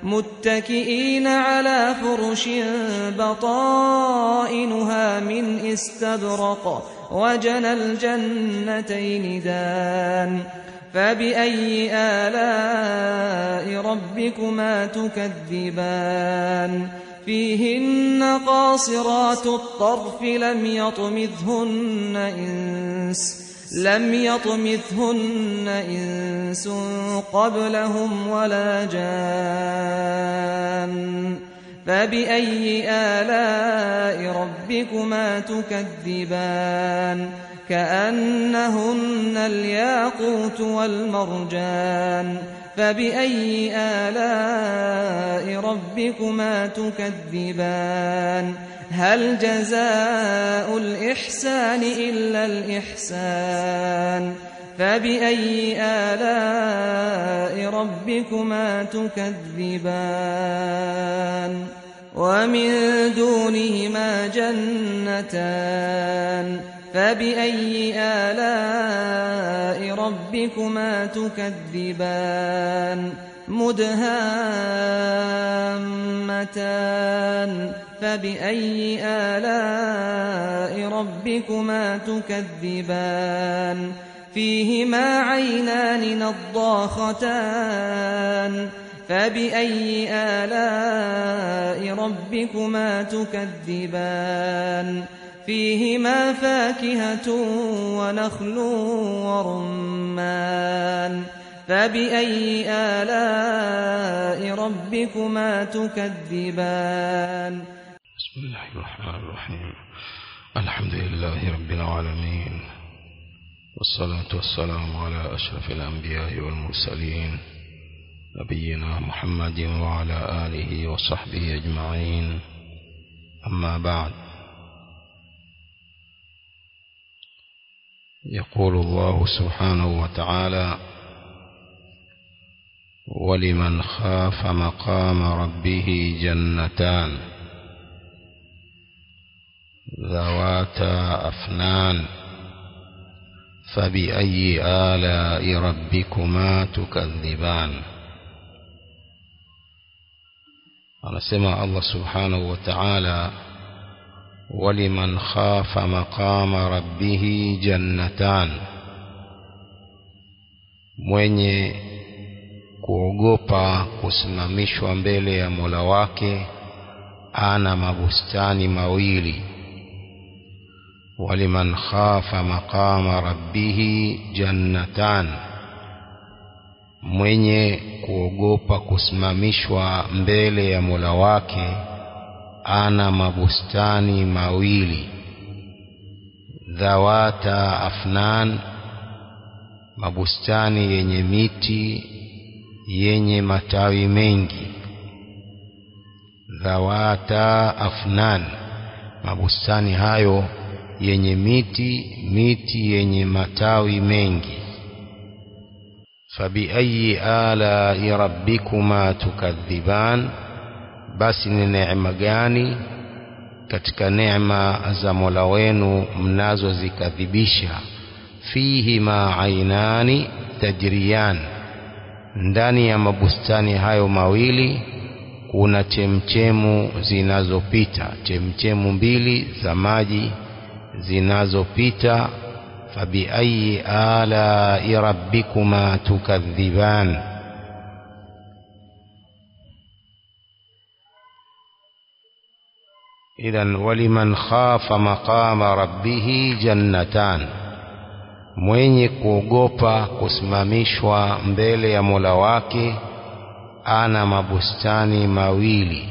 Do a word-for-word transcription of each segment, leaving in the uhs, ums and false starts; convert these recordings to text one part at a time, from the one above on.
متكئين على فرش بطائنها من استبرق وجنى الجنتين دان فبأي آلاء ربكما تكذبان فيهن قاصرات الطرف لم يطمثهن إنس لم يطمثهن إنس قبلهم ولا جان فبأي آلاء ربكما تكذبان كأنهن الياقوت والمرجان فبأي آلاء ربكما تكذبان هل جزاء الإحسان إلا الإحسان فبأي آلاء ربكما تكذبان ومن دونهما جنتان فبأي آلاء ربكما تكذبان مدهامتان فبأي آلاء ربكما تكذبان فيهما عينان نضاختان فبأي آلاء ربكما تكذبان فيهما فاكهة ونخل ورمان فبأي آلاء ربكما تكذبان بسم الله الرحمن الرحيم الحمد لله رب العالمين والصلاة والسلام على أشرف الأنبياء والمرسلين نبينا محمد وعلى آله وصحبه أجمعين أما بعد يقول الله سبحانه وتعالى ولمن خاف مقام ربه جنتان ذواتا أفنان فبأي آلاء ربكما تكذبان. anasema Allah subhanahu wa ta'ala waliman khafa maqama rabbih jannatan, mwenye kuogopa kusimamishwa mbele ya Mola wake ana mabustani mawili. waliman khafa maqama rabbih jannatan, mwenye kuogopa kusimamishwa mbele ya Mola wake ana mabustani mawili. dhawata afnan, mabustani yenye miti yenye matawi mengi. dhawata afnan, mabustani hayo yenye miti miti yenye matawi mengi. fabiayi ala'i rabbikuma tukadhiban, basi ni neema gani katika neema za Mola wenu mnazozikadhibisha. fihi ma ainani tajriyan, ndani ya mabustani hayo mawili kuna chemchemu zinazopita, chemchemu mbili za maji zinazopita. fabiayi ala'i rabbikuma tukadhiban, idhan waliman khafa maqama rabbih jannatan, mwenye kuogopa kusimamishwa mbele ya Mola wake ana mabustani mawili.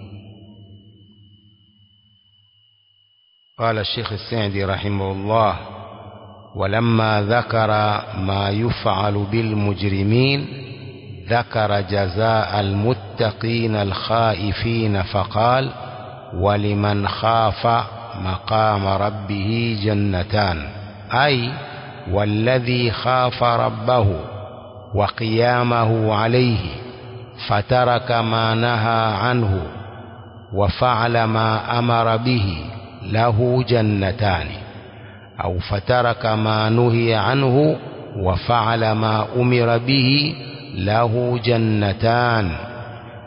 قال الشيخ السعدي رحمه الله ولما ذكر ما يفعل بالمجرمين ذكر جزاء المتقين الخائفين فقال ولمن خاف مقام ربه جنتان، أي والذي خاف ربه وقيامه عليه فترك ما نهى عنه وفعل ما أمر به له جنتان، أو فترك ما نهي عنه وفعل ما أمر به له جنتان.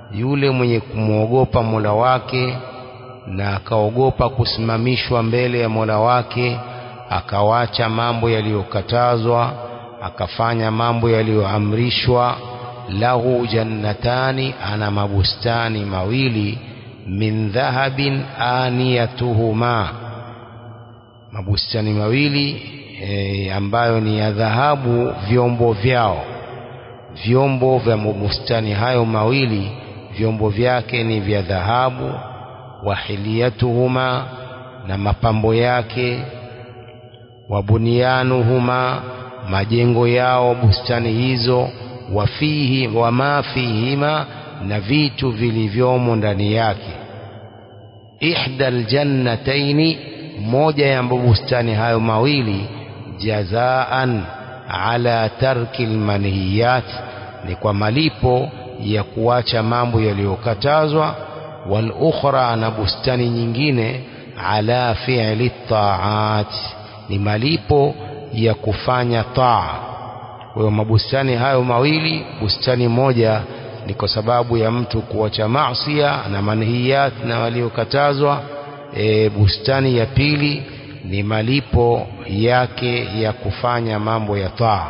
yule mwenye kumwogopa Mola wake na akaogopa kusimamishwa mbele ya Mola wake, akawacha mambo yaliyokatazwa akafanya mambo yaliyoamrishwa, lahu jannatani, ana mabustani mawili, min dhahabin aniyatuhuma, mabustani mawili e, ambayo ni ya dhahabu vyombo vyao. Vyombo vya mabustani hayo mawili vyombo vyake ni vya dhahabu, wahiliyatuhuma, na mapambo yake, wabunianuhuma, majengo yao bustani hizo, wafihi wa ma fihima, na vitu vilivyomo ndani yake. Ihdal jannataini, moja ya bustani hayo mawili, jazaan ala tarkil manhiyat, ni kwa malipo ya kuacha mambo yaliyokatazwa. Wal ukhra, na bustani nyingine, ala fi'li taat, ni malipo ya kufanya taa. Kwa hiyo mabustani hayo mawili, bustani moja ni kwa sababu ya mtu kuacha maasiya na manhiyat na waliokatazwa. E, bustani ya pili ni malipo yake ya kufanya mambo ya taa.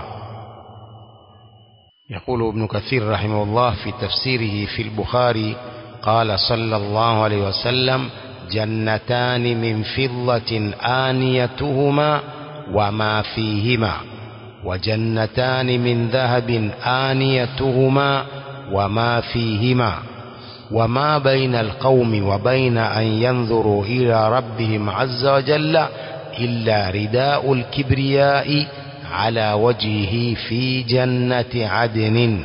يقول ابن كثير رحمه الله في تفسيره في البخاري قال صلى الله عليه وسلم: جنتان من فضة آنيتهما وما فيهما، وجنتان من ذهب آنيتهما وما فيهما، وما بين القوم وبين أن ينظروا إلى ربهم عز وجل إلا رداء الكبرياء على وجهه في جنة عدن.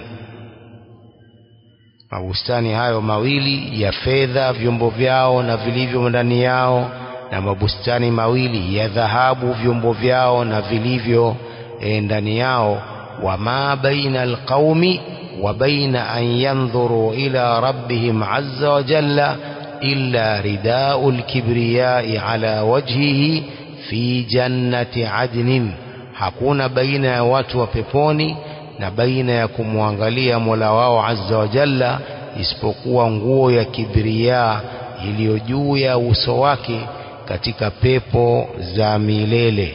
mabustani hayo mawili ya fedha vyombo vyao na vilivyo ndani yao, na mabustani mawili ya dhahabu vyombo vyao na vilivyo ndani yao. wama baina alqaumi wa baina an yanzuru ila rabbihim azza wa jalla illa ridaul kibriyai ala wajhihi fi jannati adnin, hakuna baina ya watu wa peponi na baina ya kumwangalia Mola wao azza wa jalla isipokuwa nguo ya kibriya iliyo juu ya uso wake katika pepo za milele.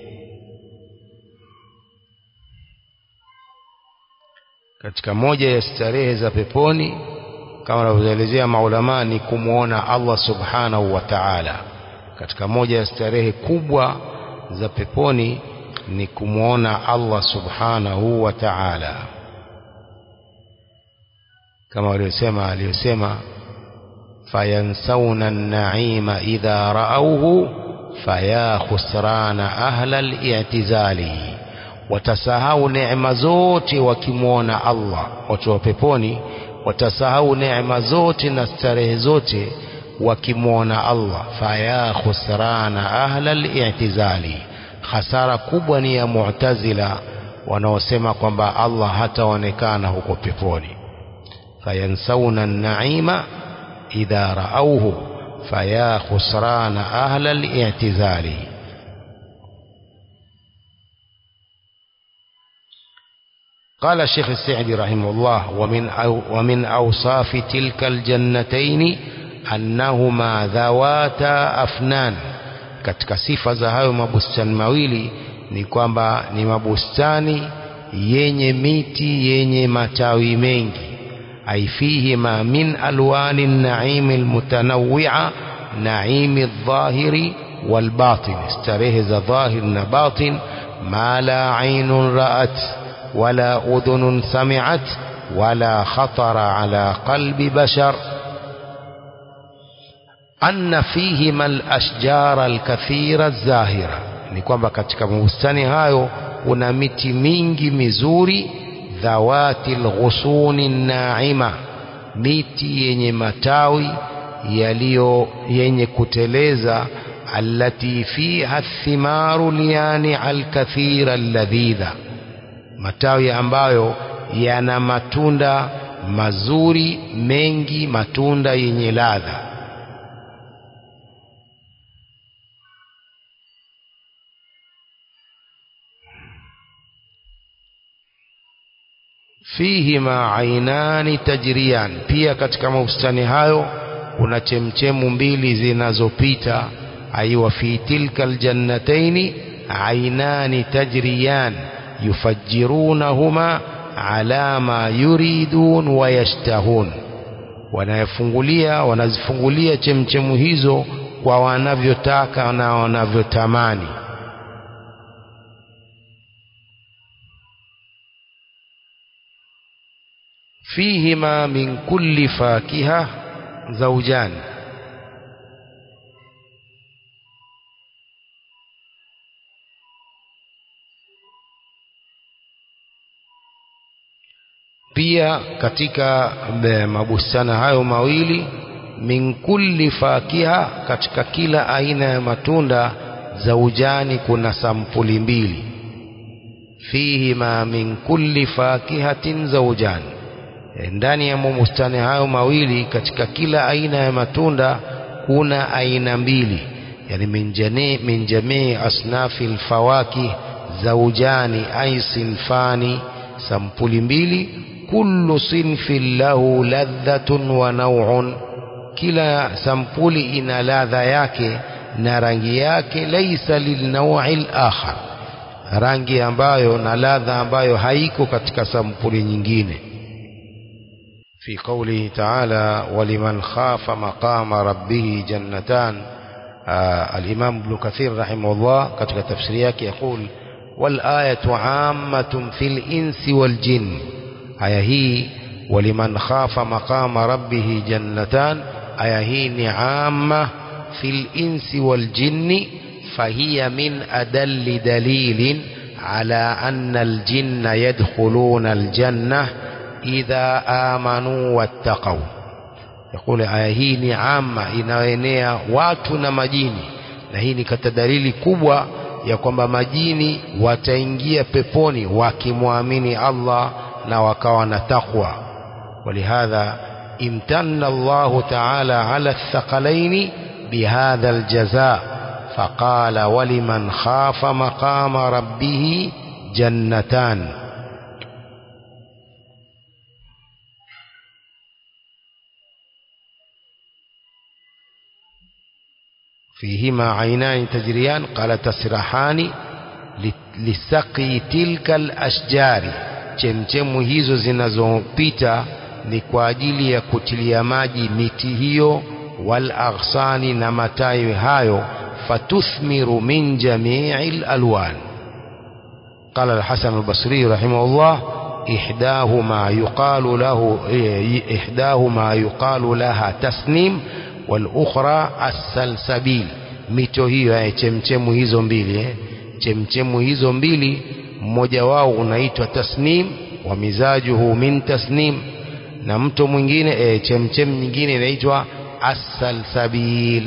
Katika moja ya starehe za peponi, kama wanavyoelezea maulama, ni kumuona Allah subhanahu wa ta'ala. Katika moja ya starehe kubwa za peponi ni kumuona Allah subhanahu wa ta'ala, kama aliyosema aliyosema fayansawna an-na'ima idha ra'awhu faya khusrana ahla al-i'tizali, watasahau neema zote wakimuona Allah. Watu wa peponi watasahau neema zote na starehe zote wakimuona Allah. Faya khusrana ahla al-i'tizali, hasara kubwa ni ya Mu'tazila wanaosema kwamba Allah hataonekana huko peponi. fayansawna an-na'ima idha ra'awhu faya khusrana ahla al-i'tizali. قال الشيخ السعدي رحمه الله: ومن أو ومن أوصاف تلك الجنتين أنهما ذواتا أفنان. Katika sifa za hayo mabustani mawili ni kwamba ni mabustani yenye miti yenye matawi mengi. Aifihima min alwani an-na'im al-mutanawwi'a, na'im adh-dhahiri wal-batin, starehe za dhahir na batin, ma la 'aynun ra'at wala udhunun sami'at wala khatara ala qalbi bashar. anna fihima al-ashjar al-kathira az-zahira, ni kwamba katika mabustani hayo kuna miti mingi mizuri. dhawati al-ghusuni an-na'ima, miti yenye matawi yaliyo yenye kuteleza. allati fiha ath-thimaru liyani al-kathira alladhidha, matawi ambayo yana matunda mazuri mengi, matunda yenye ladha. fihima ainani tajriyan, pia katika mabustani hayo kuna chemchemu mbili zinazopita. Aiwa fi tilka aljannataini ainani tajriyan yufajjirunahuma ala ma yuridun wa yashtahun, wanayafungulia wanazifungulia chemchemu hizo kwa wanavyotaka na wanavyotamani. fihima min kulli fakiha zawjan, pia katika mabustani hayo mawili min kulli fakiha, katika kila aina ya matunda zawjani kuna sampuli mbili. fihima min kulli fakihatin zawjan, ndani ya mabustani hayo mawili katika kila aina ya matunda kuna aina mbili, yani min jami min jamii asnafil fawakih zawjani ay sinfani, sampuli mbili. kullu sinfin lahu ladhatun wa naw'un, kila sampuli ina ladha yake na rangi yake. Laysa lilnaw'il akhar, rangi ambayo na ladha ambayo haiko katika sampuli nyingine. في قوله تعالى ولمن خاف مقام ربه جنتان، آه الإمام ابن كثير رحمه الله katika tafsiri yake يقول والآية عامة في الإنس والجن. aya hii ولمن خاف مقام ربه جنتان, aya hii ni amma fil insi wal jinni, fahiya min adalli dalilin ala anna al jinna yadkhuluna al jannah idha amanu wattaqaw. Yakule aya hii ni amma, inaenea watu na majini, na hii ni kata dalili kubwa ya kwamba majini wataingia peponi wakimwamini Allah na wakawa na taqwa. Walihadha imtanna Allah ta'ala ala athqalaini bihadha aljazaa faqala waliman khafa maqama rabbih jannatan. فيهما عينان تجريان قال تسرحان لسقي تلك الأشجار, chemchemu hizo zinazopita ni kwa ajili ya kutilia maji miti hiyo, wal aghsani, na matawi hayo, fatuthmiru min jami'il alwan. قال الحسن البصري رحمه الله إحداهما يقال له إحداهما يقال لها تسنيم والأخرى السلسبيل. mito hiyo ya chemchemu hizo mbili eh? chemchemu hizo mbili mmoja wao unaitwa tasnim wa mizajuhu min tasnim, na mto mwingine eh, chemchem nyingine inaitwa as-salsabil.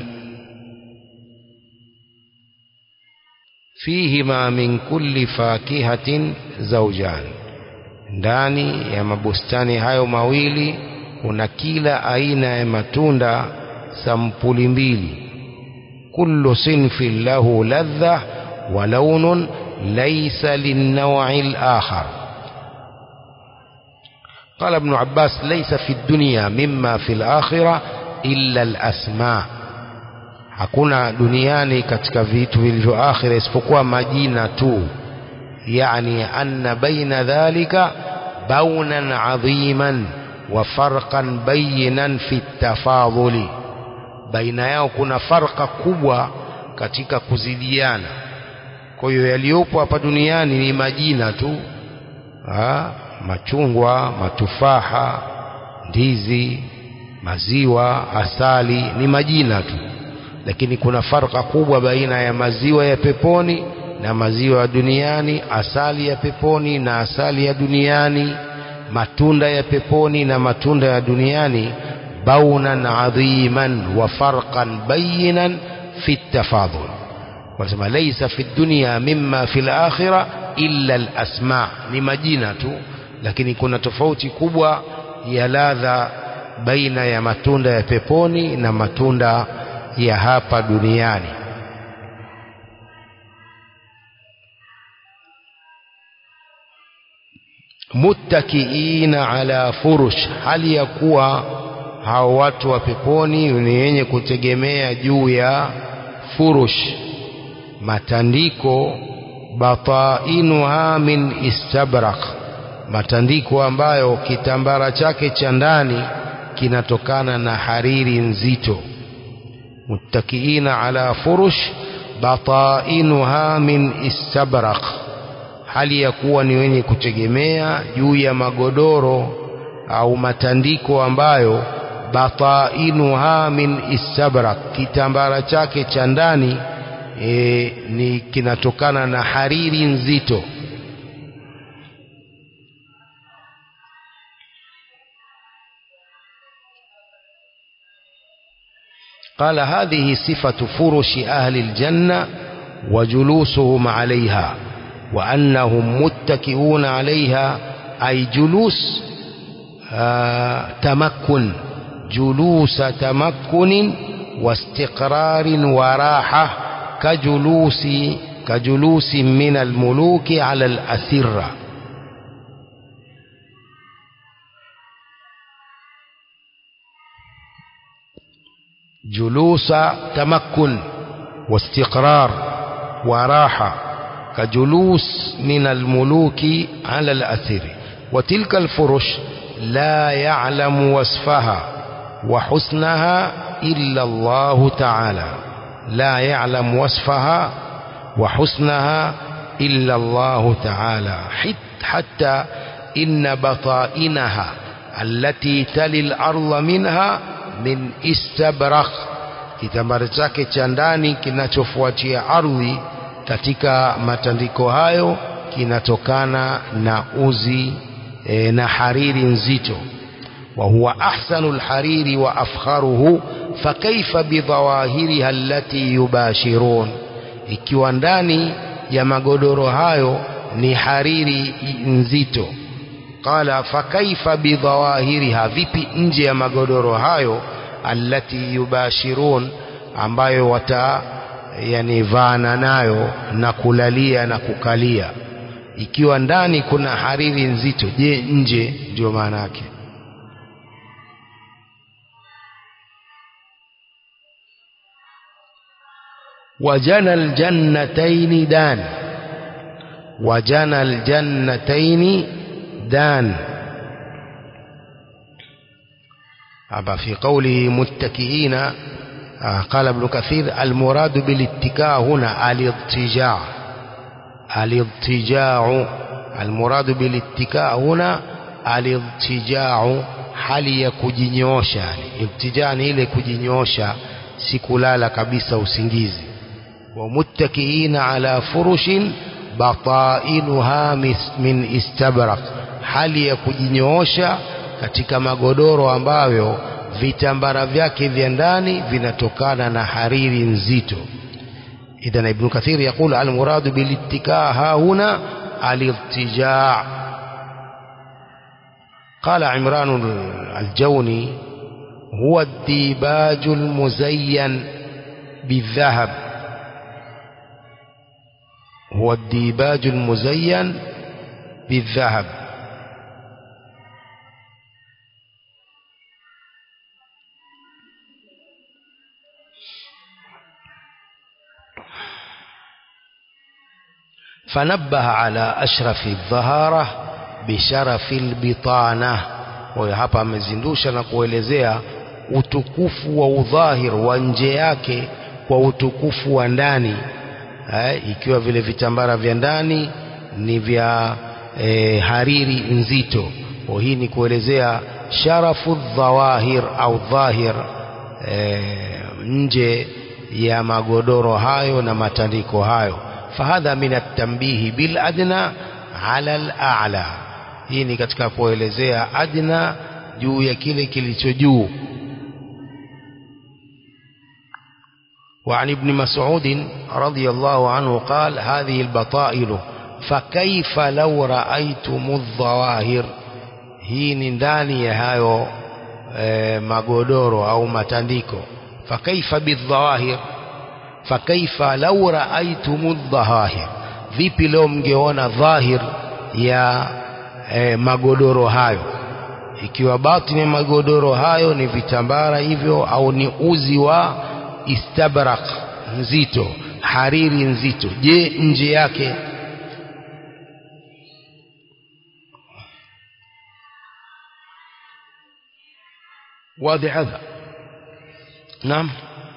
fihima min kulli fakihatin zawjan, ndani ya mabustani hayo mawili kuna kila aina ya matunda sampuli mbili. kullu sinfin lahu ladha wa lawnun laysa linnaw'il akhar. قال ابن عباس ليس في الدنيا مما في الآخرة إلا الأسماء, hakuna duniani katika vitu vilivyo akhira isipokuwa majina tu. yani anna baina dhalika baunan adhiman wa farqan bayinan fi tafadhuli, baina yao kuna farqa kubwa katika kuzidiana. Kwa hiyo yaliyopo hapa duniani ni majina tu, ha? machungwa, matufaha, ndizi, maziwa, asali, ni majina tu, lakini kuna farqa kubwa baina ya maziwa ya peponi na maziwa ya duniani, asali ya peponi na asali ya duniani, matunda ya peponi na matunda ya duniani. baunan adhiman wa farqan bayinan fi tafadhul. Wanasema laysa fi dunya mimma fi al-akhirah illa al-asma, ni majina tu, lakini kuna tofauti kubwa ya ladha baina ya matunda ya peponi na matunda ya hapa duniani. muttakiina ala furush, hali ya kuwa hao watu wa peponi ni wenye kutegemea juu ya furush, matandiko, batainuha min istabrak, matandiko ambayo kitambara chake cha ndani kinatokana na hariri nzito. Muttakiina ala furush batainuha min istabrak, hali ya kuwa ni wenye kutegemea juu ya magodoro au matandiko ambayo batainuha min istabrak, kitambara chake cha ndani e, ni kinatokana na hariri nzito. قال هذه صفة فرش أهل الجنة وجلوسهم عليها، وأنهم متكئون عليها أي جلوس آه تمكن، جلوس تمكن واستقرار وراحة، كجلوس كجلوس من الملوك على الأسرة. جلوس تمكن واستقرار وراحة كجلوس من الملوك على الأسر. وتلك الفرش لا يعلم وصفها وحسنها إلا الله تعالى، لا يعلم وصفها وحسنها إلا الله تعالى، حتى إن بطائنها التي تلي الأرض منها min istabrakh, kitambara chake cha ndani kinachofuatia ardhi katika matandiko hayo kinatokana na uzi e, na hariri nzito. Wa huwa ahsanul hariri wa afkharuhu, fakaifa bidhawahiriha allati yubashirun, ikiwa ndani ya magodoro hayo ni hariri nzito. Qala fakaifa bidhawahiriha, vipi nje ya magodoro hayo, allati yubashirun, ambayo wata yani vana nayo na kulalia na kukalia. Ikiwa ndani kuna hariri nzito, je nje? Ndio maana yake. wajana aljannataini dan, wajana aljannataini دان. أما في قوله متكئين قال ابن كثير المراد بالاتكاء هنا الاضطجاع، الاضطجاع المراد بالاتكاء هنا الاضطجاع، hali ya kujinyosha. Ibtijaa ni ile kujinyosha, si kulala kabisa usingizi. Wa muttakiina ala furushin batainuha min istabrak, hali ya kujinyoosha katika magodoro ambayo vitambara vyake vya ndani vinatokana na hariri nzito. Idhan Ibn Kathir يقول المراد بالاتكاء ها هنا الارتجاع. قال عمران الجوني هو الديباج المزين بالذهب، هو الديباج المزين بالذهب. فنبه على أشرف الظهارة بشرف البطانة. وهapa amezindusha na kuelezea utukufu wa udhahir wa nje yake kwa utukufu wa ndani, eh, ikiwa vile vitambara vya ndani ni vya eh, hariri nzito. Hii ni kuelezea sharafu dhawahir au dhahir, eh, nje ya magodoro hayo na matandiko hayo. Fahadha min at-tanbihi bil adna ala al-a'la, hii ni katika kuelezea adna juu ya kile kilicho juu. وعن ابن مسعود رضي الله عنه قال هذه البطائل فكيف لو رأيتم الظواهر، hii ni ndani ya hayo e, magodoro au matandiko. fakaifa bidhawahir, fakaifa law raaitum adh-dhahir, vipi leo mngeona dhahir ya e, magodoro hayo. Ikiwa batini magodoro hayo ni vitambara hivyo au ni uzi wa istabrak nzito, hariri nzito, je nje yake? واضح هذا؟ نعم.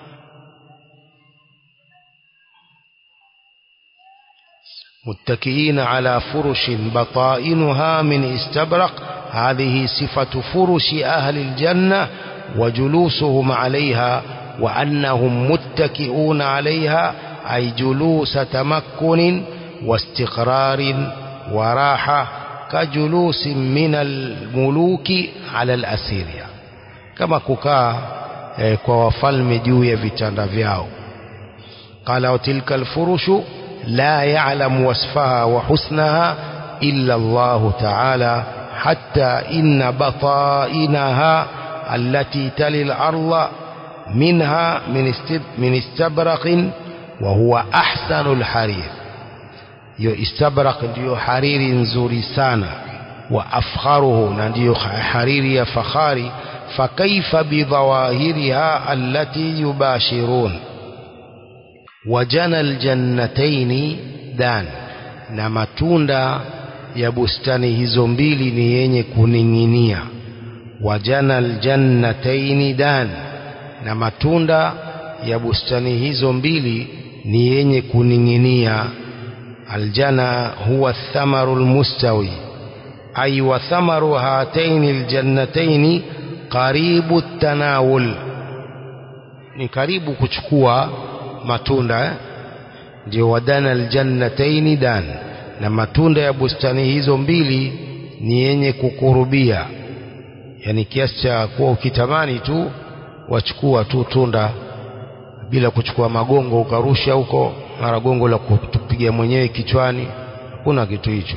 متكئين على فرش بطائنها من استبرق، هذه صفة فرش أهل الجنة وجلوسهم عليها، وأنهم متكئون عليها أي جلوس تمكن واستقرار وراحة، كجلوس من الملوك على الأسير، كما كوكا kwa wafalme juu ya vitanda vyao. Qala tilka alfurushu la ya'lamu wasfaha wa husnaha illa Allah ta'ala, hatta inna bata'inaha allati tali al-ardha minha min istabraqin wa huwa ahsanu al-harir. Yo istabraq ndio hariri nzuri sana, wa afkharuhu na ndio hariri ya fakhari. فكيف بظواهرها التي يباشرون. وجنى الجنتين دان، na matunda ya bustani hizo mbili ni yenye kuning'inia. Wajana aljannataini dan, na matunda ya bustani hizo mbili ni yenye kuning'inia. Aljana huwa athamaru almustawi, ay wa thamaru hataini aljannataini karibu tanawul, ni karibu kuchukua matunda. Ndio wadana aljannataini dan, na matunda ya bustani hizo mbili ni yenye kukurubia, yani kiasi cha kuwa ukitamani tu wachukua tu tunda bila kuchukua magongo ukarusha huko, mara gongo la kutupigia mwenyewe kichwani, kuna kitu hicho.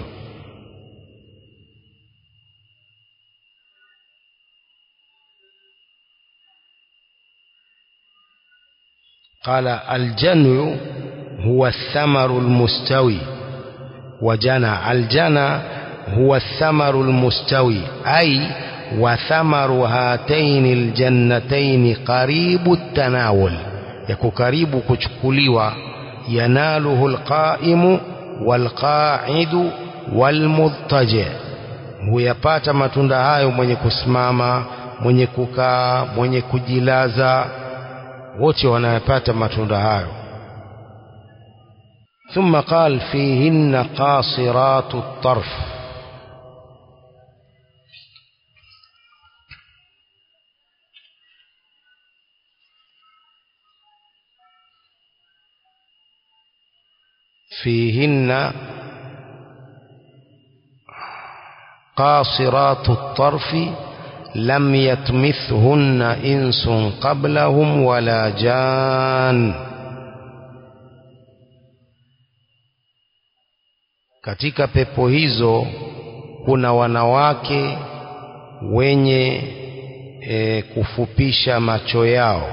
قال الجنو هو الثمر المستوي، وجنى الجنى هو الثمر المستوي أي وثمر هاتين الجنتين قريب التناول، يكو قريب كچكوليوا، يناله القائم والقاعد والمضطجع، huyapata matunda hayo mwenye kusimama, mwenye kukaa, mwenye kujilaza, wote wanayapata matunda hayo. ثم قال فيهن قاصرات الطرف، فيهن قاصرات الطرف لم يطمثهن إنس قبلهم ولا جان. Katika pepo hizo kuna wanawake wenye e, kufupisha macho yao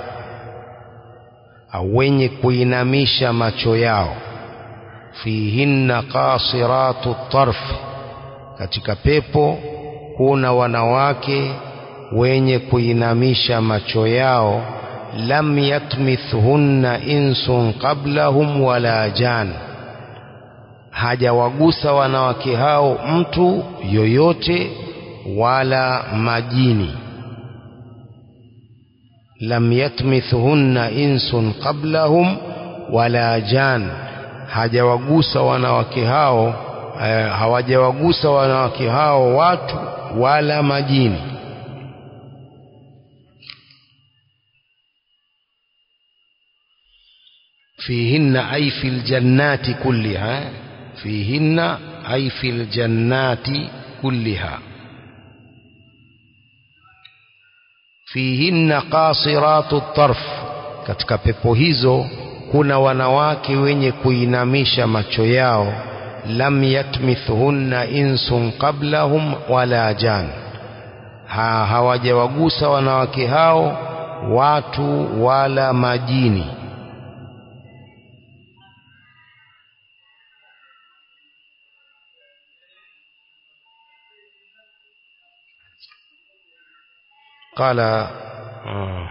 au wenye kuinamisha macho yao. Fihinna qasiratu tarf, katika pepo kuna wanawake wenye kuinamisha macho yao. Lam yatmithhunna insun qablahum wala jan, hajawagusa wanawake hao mtu yoyote wala majini. Lam yatmithhunna insun qablahum wala jan, hajawagusa wanawake hao eh, hawajawagusa wanawake hao watu wala majini. fihinna ay fil jannati kulliha, fihinna ay fil jannati kulliha. Fihinna qasiratu tarf, katika pepo hizo kuna wanawake wenye kuinamisha macho yao. Lam yatmithhunna insun qablahum wala jan, ha, hawajawagusa wanawake hao watu wala majini. قال آه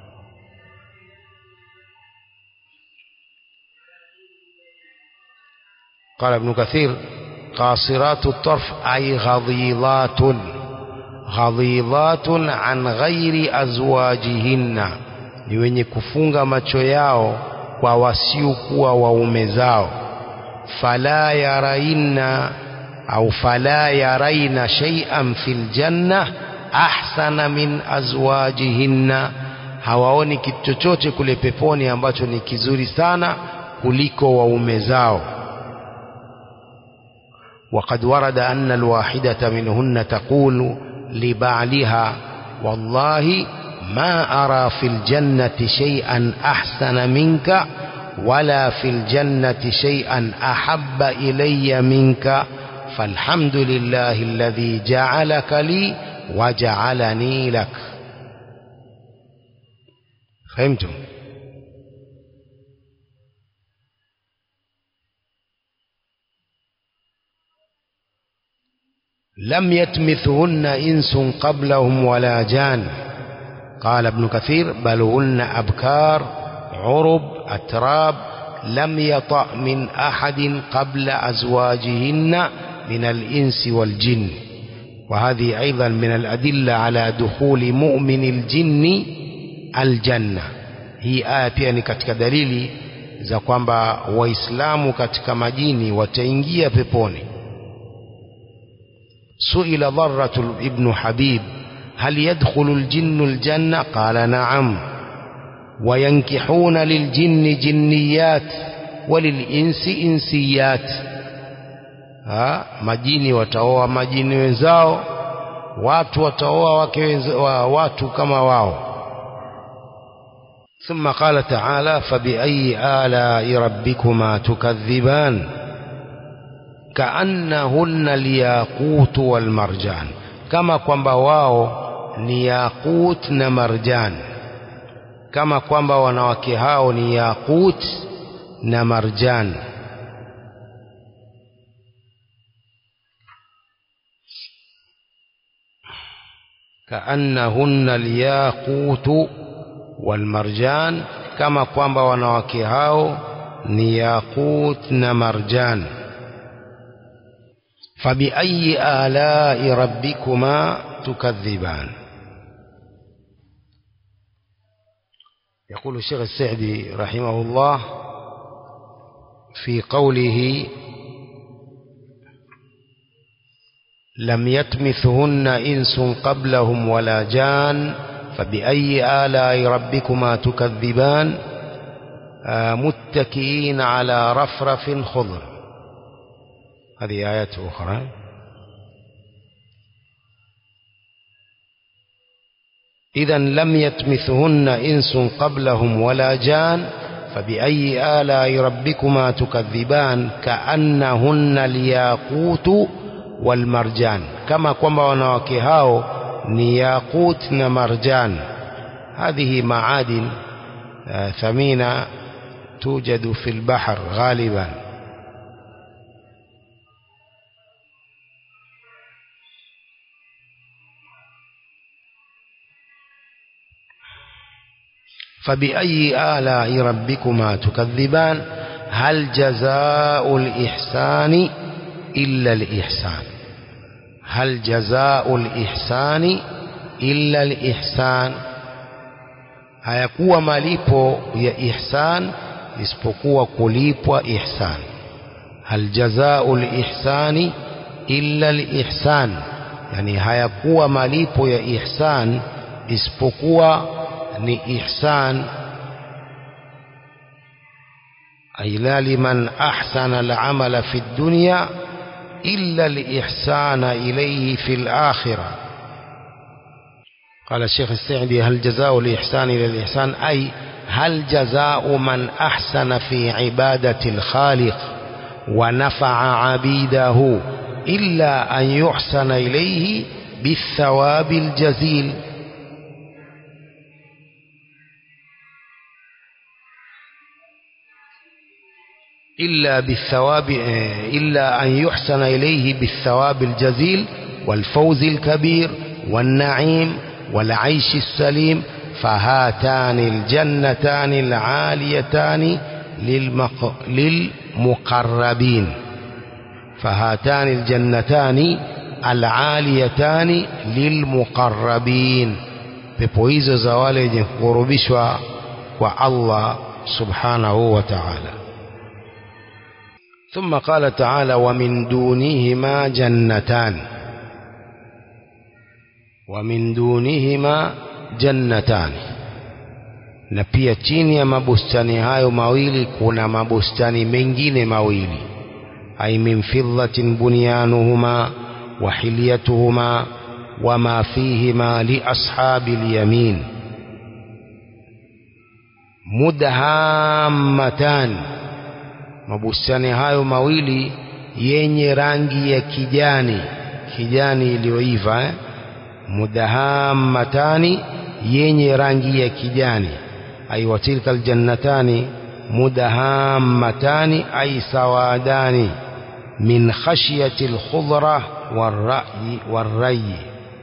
قال ابن كثير قاصرات الطرف أي غضيضات غضيضات عن غير أزواجهن ni wenye kufunga macho yao kwa wasiokuwa waume zao. Fala yaraina au fala yaraina shay'an fil janna ahsana min azwajihinna, hawaoni kitu chochote kule peponi ambacho ni kizuri sana kuliko waume zao. وقد ورد أن الواحدة منهن تقول لبعلها والله ما أرى في الجنة شيئا أحسن منك ولا في الجنة شيئا أحب إلي منك فالحمد لله الذي جعلك لي وجعلني لك. فهمتم؟ لم يتمثهن إنس قبلهم ولا جان. قال ابن كثير بل هن أبكار عرب أتراب لم يطأ من أحد قبل أزواجهن من الإنس والجن. وهذه أيضا من الأدلة على دخول مؤمن الجن الجنة. هي آية يعني katika dalili za kwamba waislamu katika majini wataingia peponi. سئل ضرة ابن حبيب هل يدخل الجن الجنة؟ قال نعم، وينكحون للجن جنيات وللإنس إنسيات. ها majini wataoa majini wenzao, watu wataoa wake watu kama wao. ثم قال تعالى فبأي آلاء ربكما تكذبان كأنهن الياقوت والمرجان، kama kwamba wao ni yaqut na marjan, kama kwamba wanawake hao ni yaqut na marjan. كأنهن الياقوت والمرجان, kama kwamba wanawake hao ni yaqut na marjan. فبأي آلاء ربكما تكذبان. يقول الشيخ السعدي رحمه الله في قوله لم يتمثهن إنس قبلهم ولا جان فبأي آلاء ربكما تكذبان متكئين على رفرف خضر. هذه آيات أخرى. إذن لم يتمثهن إنس قبلهم ولا جان فبأي آلاء ربكما تكذبان كأنهن الياقوت والمرجان, كما kwamba wanawake hao ni yaqut na marjan. هذه معادن ثمينة توجد في البحر غالبا. فبأي آلاء ربكما تكذبان هل جزاء الإحسان إلا الإحسان. هل جزاء الإحسان إلا الإحسان, hayakuwa malipo ya ihsan isipokuwa kulipwa ihsan. هل جزاء الإحسان إلا الإحسان, yani hayakuwa malipo ya ihsan isipokuwa ni ihsan. أي لا لمن أحسن العمل في الدنيا إلا الإحسان إليه في الآخرة. قال الشيخ السعدي هل جزاء الإحسان إلى الإحسان أي هل جزاء من أحسن في عبادة الخالق ونفع عبيده إلا أن يحسن إليه بالثواب الجزيل. إلا بالثواب إلا أن يحسن إليه بالثواب الجزيل والفوز الكبير والنعيم والعيش السليم فهاتان الجنتان العاليتان للمق... للمقربين فهاتان الجنتان العاليتان للمقربين pepo hizo za wale wenye kukurubishwa kwa Allah subhanahu wa ta'ala. ثم قال تعالى ومن دونهما جنتان ومن دونهما جنتان na pia chini ya mabustani hayo mawili kuna mabustani mengine mawili ay min fiddatin bunyanuhuma wa hilyatuhuma wama fihima li ashabil yamin mudhammatan mabustani hayo mawili yenye rangi ya kijani kijani iliyoiva eh? mudhahammatani yenye rangi ya kijani ay watilka aljannatani mudhahammatani ay sawadani min khashyati alkhudra warra'i warrayi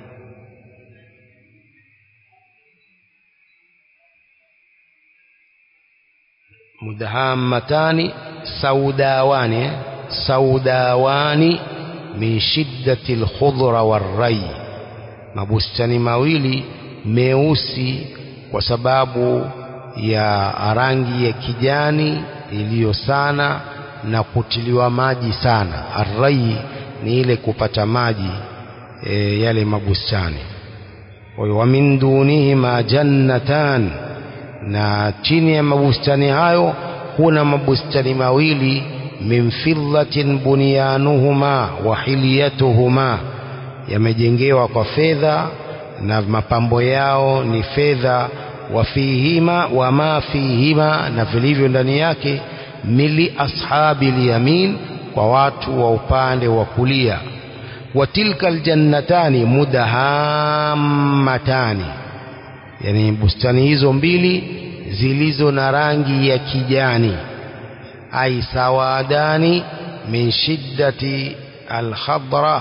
mudhahammatani saudawani saudawani min shiddati alkhudra warrayi mabustani mawili meusi kwa sababu ya rangi ya kijani iliyo sana na kutiliwa maji sana. Arrai ni ile kupata maji e, yale mabustani. Wa min dunihima jannatan, na chini ya mabustani hayo kuna mabustani mawili min fiddatin bunyanuhuma wa hilyatuhuma, yamejengewa kwa fedha na mapambo yao ni fedha. Wa fihima wa ma fihima, na vilivyo ndani yake mili ashabil yamin, kwa watu wa upande wa kulia. Wa tilka aljannatani mudahammatani, yani bustani hizo mbili zilizo na rangi ya kijani. Ay sawadani min shiddati alkhadra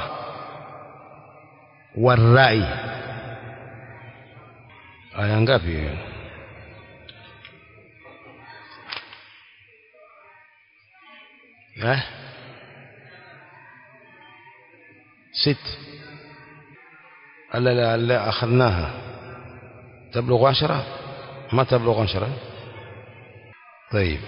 warrai. Aya ngapi? Eh? ست. ألا لا لا أخذناها تبلغ عشرة؟ ما تبلغ عشرة. طيب،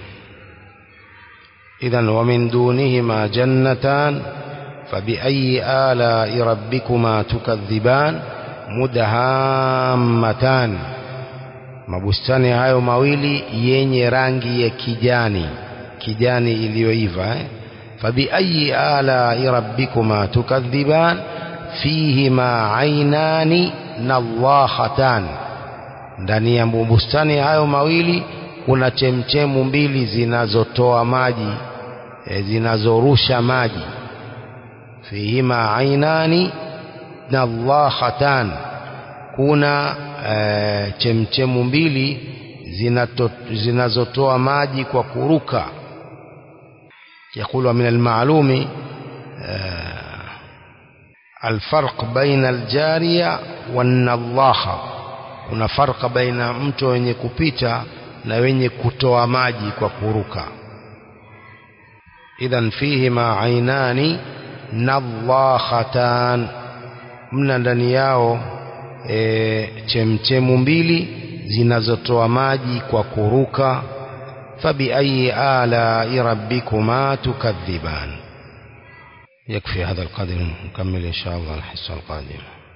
إذن ومن دونهما جنتان فبأي آلاء ربكما تكذبان mudahammatan, mabustani hayo mawili yenye rangi ya kijani kijani iliyoiva eh? Fabi ayi ala rabbikuma tukadhiban fihima aynani nadhahatan, ndani ya bustani hayo mawili kuna chemchemu mbili zinazotoa maji e, zinazorusha maji. Fihima aynani nadhahatan, kuna e, chemchemu mbili zinazotoa maji kwa kuruka. Yakulu min almalumi alfarq baina aljariya wanadhaha, kuna farqa baina mto wenye kupita na wenye kutoa maji kwa kuruka. Idhan fihima aynani nadhahatan, mna ndani yao e, chemchemu mbili zinazotoa maji kwa kuruka. Fabi ayi ala rabbikuma tukadhiban. Yakfi hadha alqadr, nكمل insha Allah alhissa alqadim.